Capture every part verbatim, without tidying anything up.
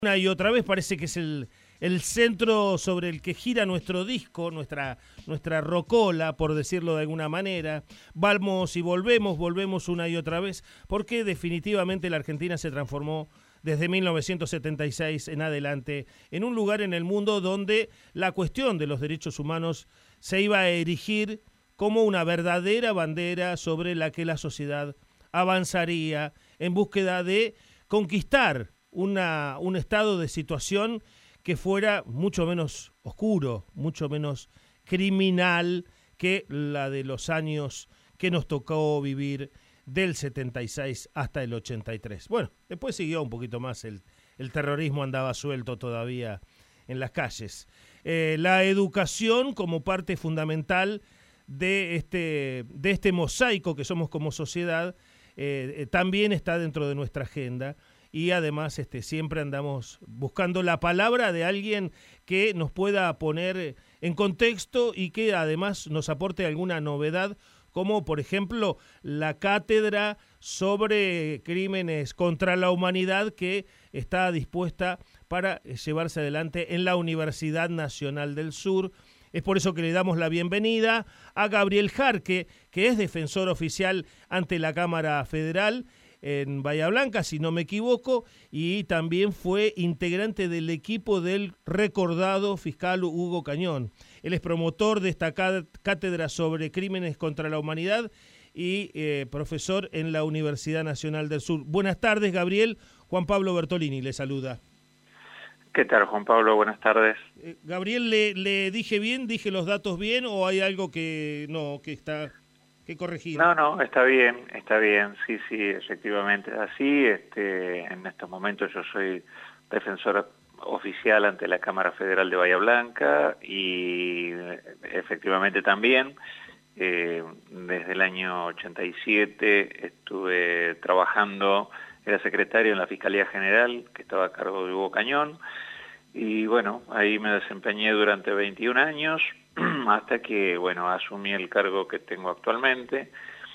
Una y otra vez parece que es el, el centro sobre el que gira nuestro disco, nuestra, nuestra rocola, por decirlo de alguna manera. Vamos y volvemos, volvemos una y otra vez, porque definitivamente la Argentina se transformó desde mil novecientos setenta y seis en adelante en un lugar en el mundo donde la cuestión de los derechos humanos se iba a erigir como una verdadera bandera sobre la que la sociedad avanzaría en búsqueda de conquistar Una, un estado de situación que fuera mucho menos oscuro, mucho menos criminal que la de los años que nos tocó vivir del setenta y seis hasta el ochenta y tres. Bueno, después siguió un poquito más, el, el terrorismo andaba suelto todavía en las calles. Eh, la educación como parte fundamental de este, de este mosaico que somos como sociedad eh, eh, también está dentro de nuestra agenda. Y además este, siempre andamos buscando la palabra de alguien que nos pueda poner en contexto y que además nos aporte alguna novedad, como por ejemplo la cátedra sobre crímenes contra la humanidad que está dispuesta para llevarse adelante en la Universidad Nacional del Sur. Es por eso que le damos la bienvenida a Gabriel Jarque, que es defensor oficial ante la Cámara Federal en Bahía Blanca, si no me equivoco, y también fue integrante del equipo del recordado fiscal Hugo Cañón. Él es promotor de esta cátedra sobre crímenes contra la humanidad y eh, profesor en la Universidad Nacional del Sur. Buenas tardes, Gabriel. Juan Pablo Bertolini le saluda. ¿Qué tal, Juan Pablo? Buenas tardes. Eh, Gabriel, ¿le, ¿le dije bien, dije los datos bien o hay algo que no, que está... que corregir? No, no, está bien, está bien, sí, sí, efectivamente es así. Este, en estos momentos yo soy defensor oficial ante la Cámara Federal de Bahía Blanca y efectivamente también eh, desde el año ochenta y siete estuve trabajando, era secretario en la Fiscalía General, que estaba a cargo de Hugo Cañón, y bueno, ahí me desempeñé durante veintiún años, hasta que, bueno, asumí el cargo que tengo actualmente.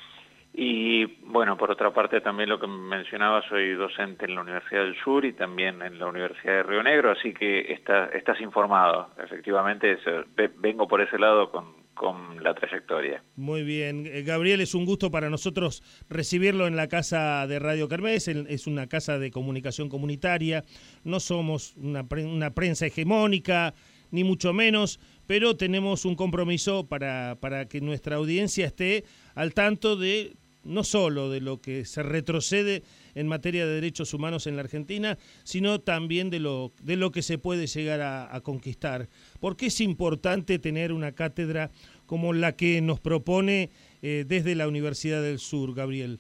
Y, bueno, por otra parte también lo que mencionaba, soy docente en la Universidad del Sur y también en la Universidad de Río Negro, así que está, estás informado. Efectivamente, es, vengo por ese lado con, con la trayectoria. Muy bien. Gabriel, es un gusto para nosotros recibirlo en la casa de Radio Kermés, es una casa de comunicación comunitaria, no somos una, una prensa hegemónica, ni mucho menos, pero tenemos un compromiso para, para que nuestra audiencia esté al tanto de no solo de lo que se retrocede en materia de derechos humanos en la Argentina, sino también de lo, de lo que se puede llegar a, a conquistar. ¿Por qué es importante tener una cátedra como la que nos propone eh, desde la Universidad del Sur, Gabriel?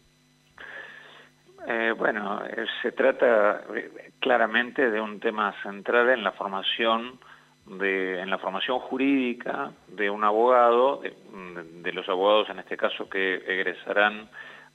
Eh, bueno, eh, se trata claramente de un tema central en la formación De, en la formación jurídica de un abogado, de, de los abogados en este caso que egresarán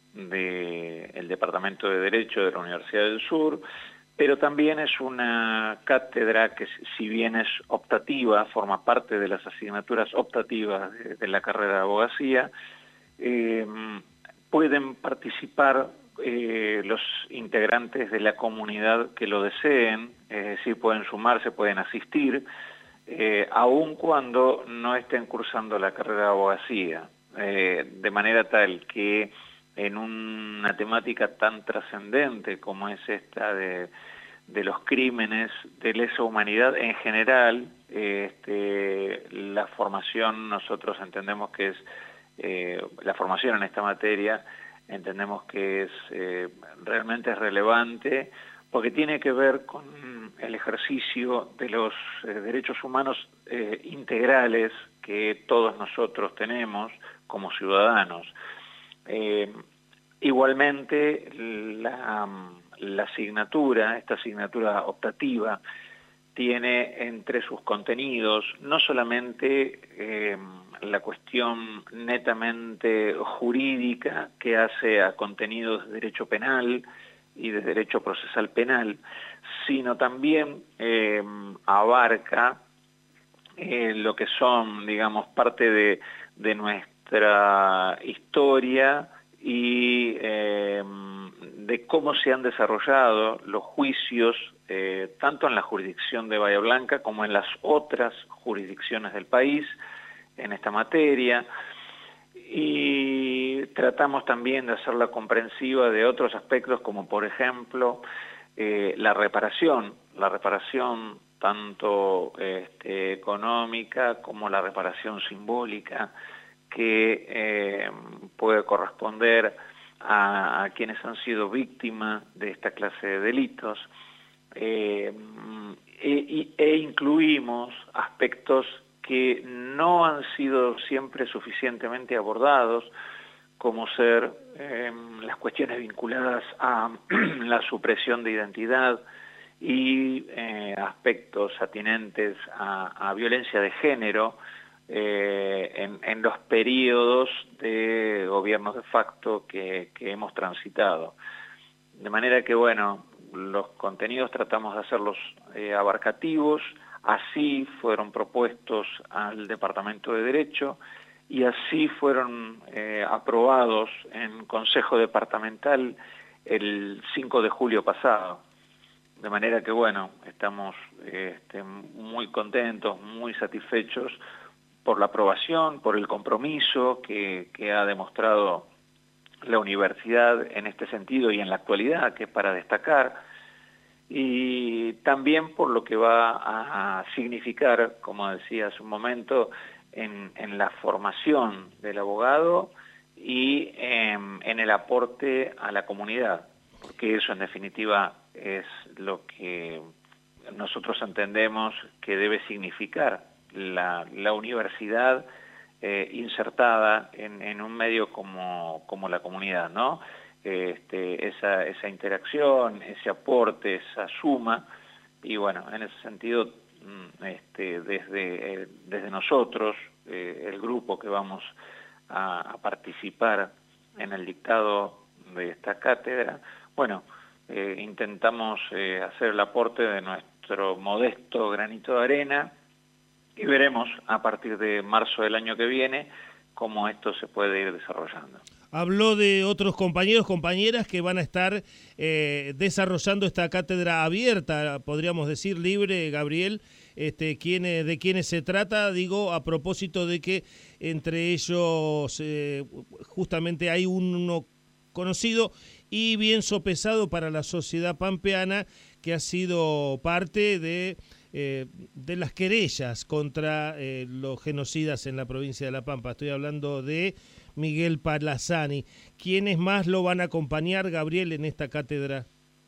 del Departamento de Derecho de la Universidad del Sur, pero también es una cátedra que, si bien es optativa, forma parte de las asignaturas optativas de, de la carrera de abogacía, eh, pueden participar eh, los integrantes de la comunidad que lo deseen, es decir, pueden sumarse, pueden asistir, Eh, aun cuando no estén cursando la carrera de abogacía, eh, de manera tal que en una temática tan trascendente como es esta de, de los crímenes de lesa humanidad en general, eh, este, la formación, nosotros entendemos que es, eh, la formación en esta materia, entendemos que es eh, realmente es relevante, porque tiene que ver con el ejercicio de los eh, derechos humanos eh, integrales que todos nosotros tenemos como ciudadanos. Eh, igualmente, la, la asignatura, esta asignatura optativa, tiene entre sus contenidos no solamente eh, la cuestión netamente jurídica que hace a contenidos de derecho penal y de derecho procesal penal, sino también eh, abarca eh, lo que son, digamos, parte de, de nuestra historia y eh, de cómo se han desarrollado los juicios, eh, tanto en la jurisdicción de Bahía Blanca como en las otras jurisdicciones del país en esta materia, y tratamos también de hacerla comprensiva de otros aspectos como por ejemplo eh, la reparación, la reparación tanto este, económica como la reparación simbólica que eh, puede corresponder a, a quienes han sido víctimas de esta clase de delitos, eh, e, e incluimos aspectos que no han sido siempre suficientemente abordados, como ser eh, las cuestiones vinculadas a la supresión de identidad y eh, aspectos atinentes a, a violencia de género eh, en, en los periodos de gobiernos de facto que, que hemos transitado. De manera que, bueno, los contenidos tratamos de hacerlos eh, abarcativos. Así fueron propuestos al Departamento de Derecho y así fueron eh, aprobados en Consejo Departamental el cinco de julio pasado. De manera que, bueno, estamos este, muy contentos, muy satisfechos por la aprobación, por el compromiso que, que ha demostrado la universidad en este sentido y en la actualidad, que es para destacar, y también por lo que va a significar, como decía hace un momento, en, en la formación del abogado y en, en el aporte a la comunidad, porque eso en definitiva es lo que nosotros entendemos que debe significar la, la universidad eh, insertada en, en un medio como, como la comunidad, ¿no? Este, esa, esa interacción, ese aporte, esa suma, y bueno, en ese sentido, este, desde, eh, desde nosotros, eh, el grupo que vamos a, a participar en el dictado de esta cátedra, bueno, eh, intentamos eh, hacer el aporte de nuestro modesto granito de arena y veremos a partir de marzo del año que viene cómo esto se puede ir desarrollando. Habló de otros compañeros, compañeras que van a estar eh, desarrollando esta cátedra abierta, podríamos decir libre, Gabriel, este, ¿quién, de quiénes se trata, digo, a propósito de que entre ellos eh, justamente hay uno conocido y bien sopesado para la sociedad pampeana que ha sido parte de, eh, de las querellas contra eh, los genocidas en la provincia de La Pampa. Estoy hablando de Miguel Palazani. ¿Quiénes más lo van a acompañar, Gabriel, en esta cátedra?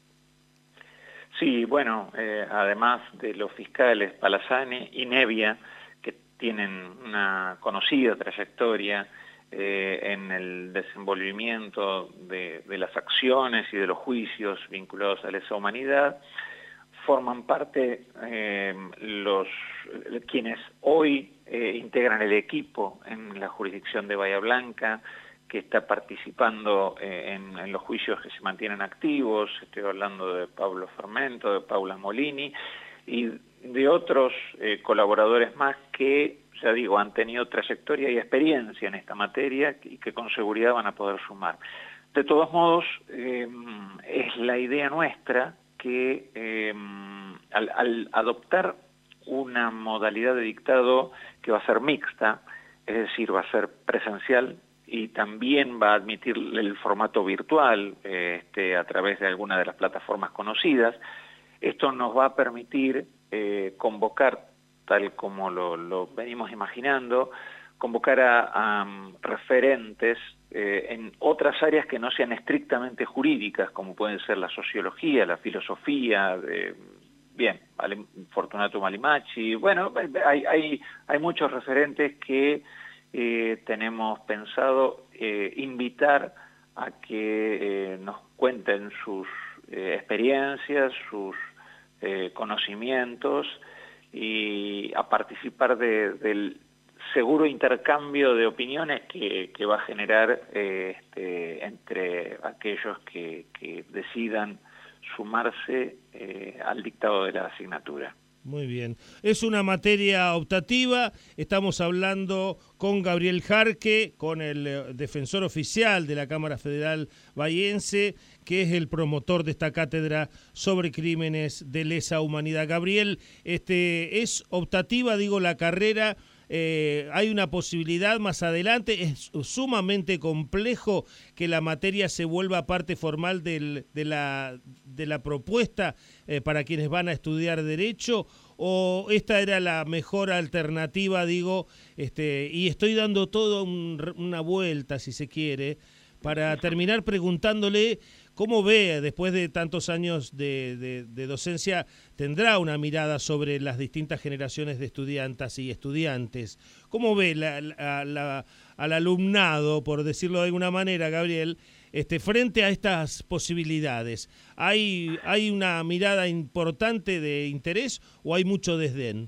Sí, bueno, eh, además de los fiscales Palazani y Nevia, que tienen una conocida trayectoria eh, en el desenvolvimiento de, de las acciones y de los juicios vinculados a lesa humanidad, forman parte eh, los quienes hoy eh, integran el equipo en la jurisdicción de Bahía Blanca, que está participando eh, en, en los juicios que se mantienen activos. Estoy hablando de Pablo Fermento, de Paula Molini y de otros eh, colaboradores más que, ya digo, han tenido trayectoria y experiencia en esta materia y que con seguridad van a poder sumar. De todos modos, eh, es la idea nuestra que eh, al, al adoptar una modalidad de dictado que va a ser mixta, es decir, va a ser presencial y también va a admitir el formato virtual eh, este, a través de alguna de las plataformas conocidas, esto nos va a permitir eh, convocar, tal como lo, lo venimos imaginando, convocar a, a referentes eh, en otras áreas que no sean estrictamente jurídicas, como pueden ser la sociología, la filosofía, de, bien, Fortunato Malimachi, bueno, hay, hay, hay muchos referentes que eh, tenemos pensado eh, invitar a que eh, nos cuenten sus eh, experiencias, sus eh, conocimientos y a participar de, del seguro intercambio de opiniones que, que va a generar eh, este, entre aquellos que, que decidan sumarse eh, al dictado de la asignatura. Muy bien. Es una materia optativa. Estamos hablando con Gabriel Jarque, con el eh, defensor oficial de la Cámara Federal Bahiense, que es el promotor de esta cátedra sobre crímenes de lesa humanidad. Gabriel, este, es optativa, digo, la carrera. Eh, hay una posibilidad más adelante, es sumamente complejo que la materia se vuelva parte formal del, de, la, de la propuesta eh, para quienes van a estudiar Derecho, o esta era la mejor alternativa, digo, este, y estoy dando toda un, una vuelta, si se quiere, para terminar preguntándole cómo ve, después de tantos años de, de, de docencia, tendrá una mirada sobre las distintas generaciones de estudiantas y estudiantes. ¿Cómo ve la, la, la, al alumnado, por decirlo de alguna manera, Gabriel, este, frente a estas posibilidades? ¿Hay, hay una mirada importante de interés o hay mucho desdén?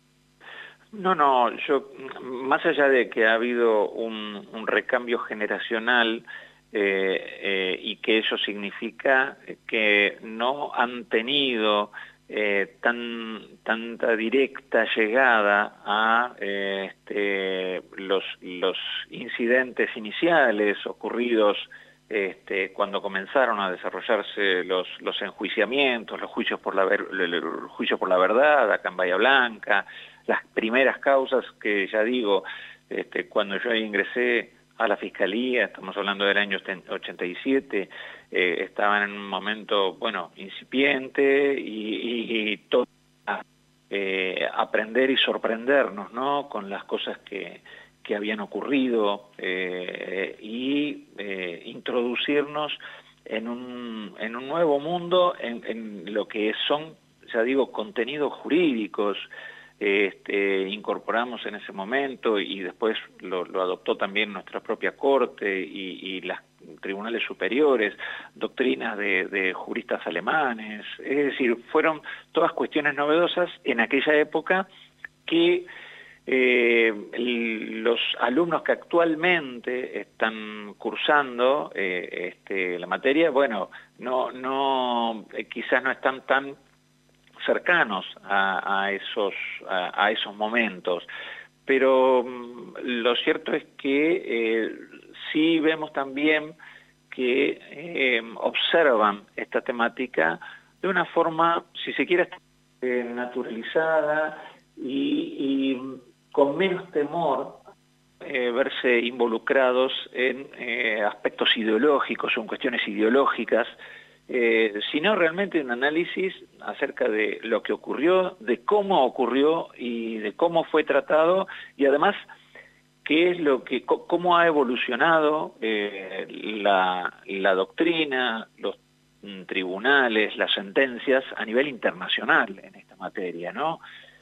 No, no, yo, más allá de que ha habido un, un recambio generacional, eh, eh, y que eso significa que no han tenido eh, tan tanta directa llegada a eh, este, los, los incidentes iniciales ocurridos Este, cuando comenzaron a desarrollarse los, los enjuiciamientos, los juicios por la ver, el juicio por la verdad acá en Bahía Blanca, las primeras causas que ya digo, este, cuando yo ingresé a la Fiscalía, estamos hablando del año ochenta y siete, eh, estaban en un momento, bueno, incipiente y, y, y todo eh, aprender y sorprendernos, ¿no?, con las cosas que que habían ocurrido eh, y eh, introducirnos en un, en un nuevo mundo, en, en lo que son, ya digo, contenidos jurídicos. Este, incorporamos en ese momento y después lo, lo adoptó también nuestra propia Corte y, y las tribunales superiores, doctrinas de, de juristas alemanes, es decir, fueron todas cuestiones novedosas en aquella época que Eh, los alumnos que actualmente están cursando eh, este, la materia, bueno, no, no, eh, quizás no están tan cercanos a, a esos, a, a esos momentos, pero um, lo cierto es que eh, sí vemos también que eh, observan esta temática de una forma, si se quiere, eh, naturalizada y, y con menos temor eh, verse involucrados en eh, aspectos ideológicos o en cuestiones ideológicas, eh, sino realmente un análisis acerca de lo que ocurrió, de cómo ocurrió y de cómo fue tratado, y además qué es lo que, cómo ha evolucionado eh, la, la doctrina, los tribunales, las sentencias a nivel internacional en esta materia, ¿no?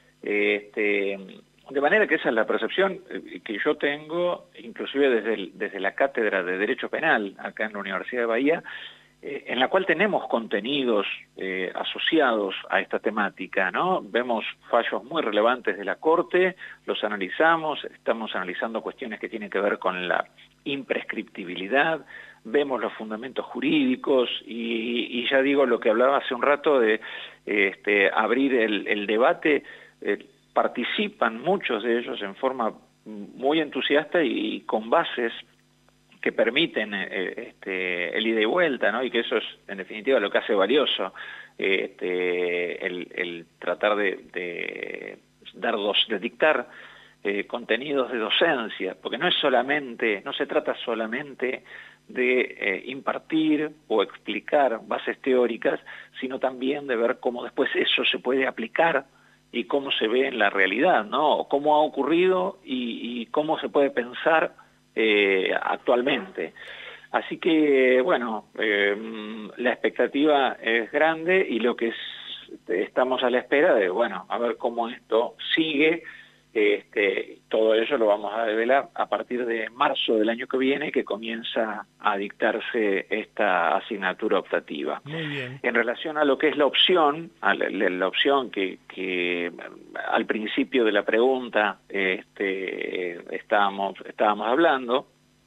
Este, de manera que esa es la percepción que yo tengo, inclusive desde, el, desde la Cátedra de Derecho Penal, acá en la Universidad de Bahía, eh, en la cual tenemos contenidos eh, asociados a esta temática, ¿no? Vemos fallos muy relevantes de la Corte, los analizamos, estamos analizando cuestiones que tienen que ver con la imprescriptibilidad, vemos los fundamentos jurídicos y, y ya digo lo que hablaba hace un rato de este, abrir el, el debate. Eh, participan muchos de ellos en forma muy entusiasta y, y con bases que permiten eh, este, el ida y vuelta, ¿no? Y que eso es, en definitiva, lo que hace valioso eh, este, el, el tratar de, de dar dos, de dictar eh, contenidos de docencia, porque no es solamente, no se trata solamente de eh, impartir o explicar bases teóricas, sino también de ver cómo después eso se puede aplicar y cómo se ve en la realidad, ¿no? Cómo ha ocurrido y, y cómo se puede pensar eh, actualmente. Así que, bueno, eh, la expectativa es grande y lo que es, estamos a la espera de, bueno, a ver cómo esto sigue. Este, todo eso lo vamos a develar a partir de marzo del año que viene, que comienza a dictarse esta asignatura optativa. Muy bien. En relación a lo que es la opción, a la, la opción que, que al principio de la pregunta este, estábamos, estábamos hablando,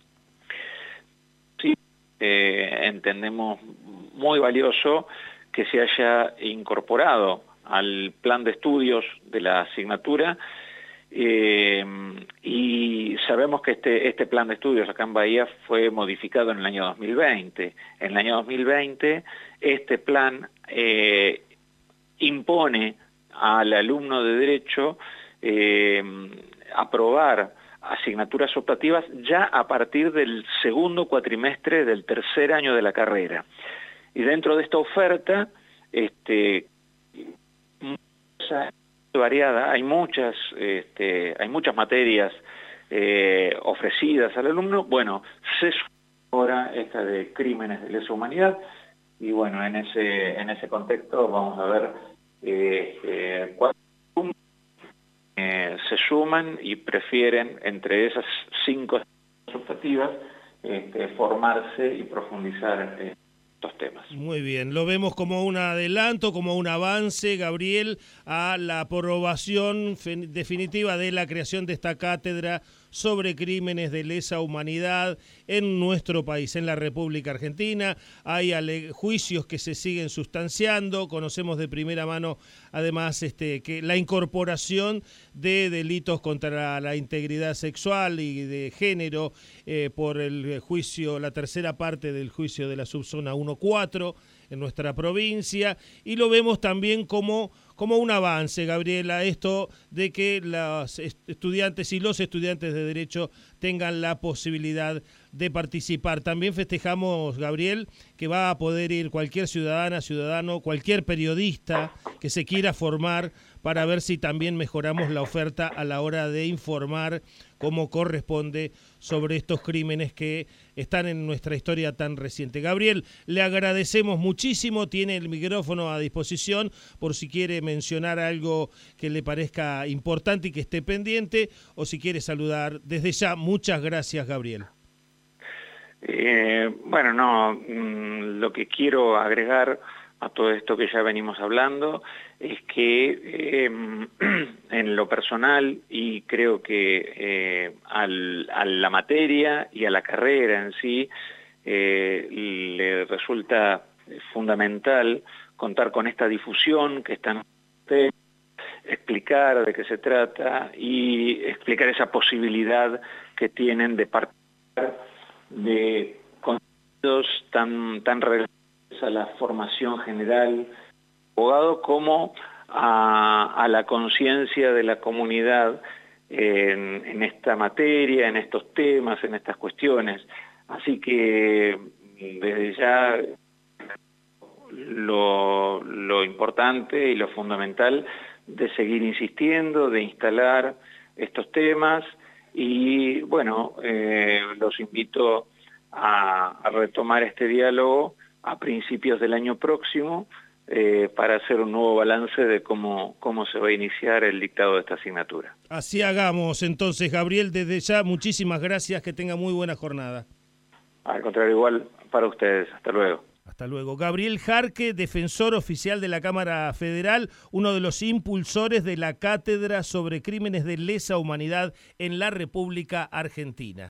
sí, eh, entendemos muy valioso que se haya incorporado al plan de estudios de la asignatura, eh, y sabemos que este, este plan de estudios acá en Bahía fue modificado en el año dos mil veinte. En el año dos mil veinte este plan eh, impone al alumno de Derecho eh, aprobar asignaturas optativas ya a partir del segundo cuatrimestre del tercer año de la carrera. Y dentro de esta oferta, este, variada, hay muchas, este, hay muchas materias eh, ofrecidas al alumno. Bueno, se suma ahora esta de crímenes de lesa humanidad, y bueno, en ese, en ese contexto vamos a ver eh, eh, cuántos alumnos eh, se suman y prefieren entre esas cinco optativas este, formarse y profundizar en estos temas. Muy bien, lo vemos como un adelanto, como un avance, Gabriel, a la aprobación definitiva de la creación de esta cátedra sobre crímenes de lesa humanidad en nuestro país, en la República Argentina. Hay juicios que se siguen sustanciando, conocemos de primera mano además este, que la incorporación de delitos contra la integridad sexual y de género eh, por el juicio, la tercera parte del juicio de la subzona uno cuatro en nuestra provincia, y lo vemos también como, como un avance, Gabriela, esto de que los estudiantes y los estudiantes de Derecho tengan la posibilidad de participar. También festejamos, Gabriel, que va a poder ir cualquier ciudadana, ciudadano, cualquier periodista que se quiera formar para ver si también mejoramos la oferta a la hora de informar como corresponde sobre estos crímenes que están en nuestra historia tan reciente. Gabriel, le agradecemos muchísimo, tiene el micrófono a disposición por si quiere mencionar algo que le parezca importante y que esté pendiente, o si quiere saludar. Desde ya, muchas gracias, Gabriel. Eh, bueno, no, mmm, lo que quiero agregar a todo esto que ya venimos hablando es que eh, en lo personal, y creo que eh, al, a la materia y a la carrera en sí eh, le resulta fundamental contar con esta difusión que están ustedes, explicar de qué se trata y explicar esa posibilidad que tienen de participar de contenidos tan, tan relacionados a la formación general abogado como a, a la conciencia de la comunidad en, en esta materia, en estos temas, en estas cuestiones. Así que desde ya lo, lo importante y lo fundamental de seguir insistiendo, de instalar estos temas, y bueno, eh, los invito a, a retomar este diálogo a principios del año próximo eh, para hacer un nuevo balance de cómo, cómo se va a iniciar el dictado de esta asignatura. Así hagamos entonces, Gabriel, desde ya muchísimas gracias, que tenga muy buena jornada. Al contrario, igual para ustedes. Hasta luego. Hasta luego. Gabriel Jarque, defensor oficial de la Cámara Federal, uno de los impulsores de la cátedra sobre crímenes de lesa humanidad en la República Argentina.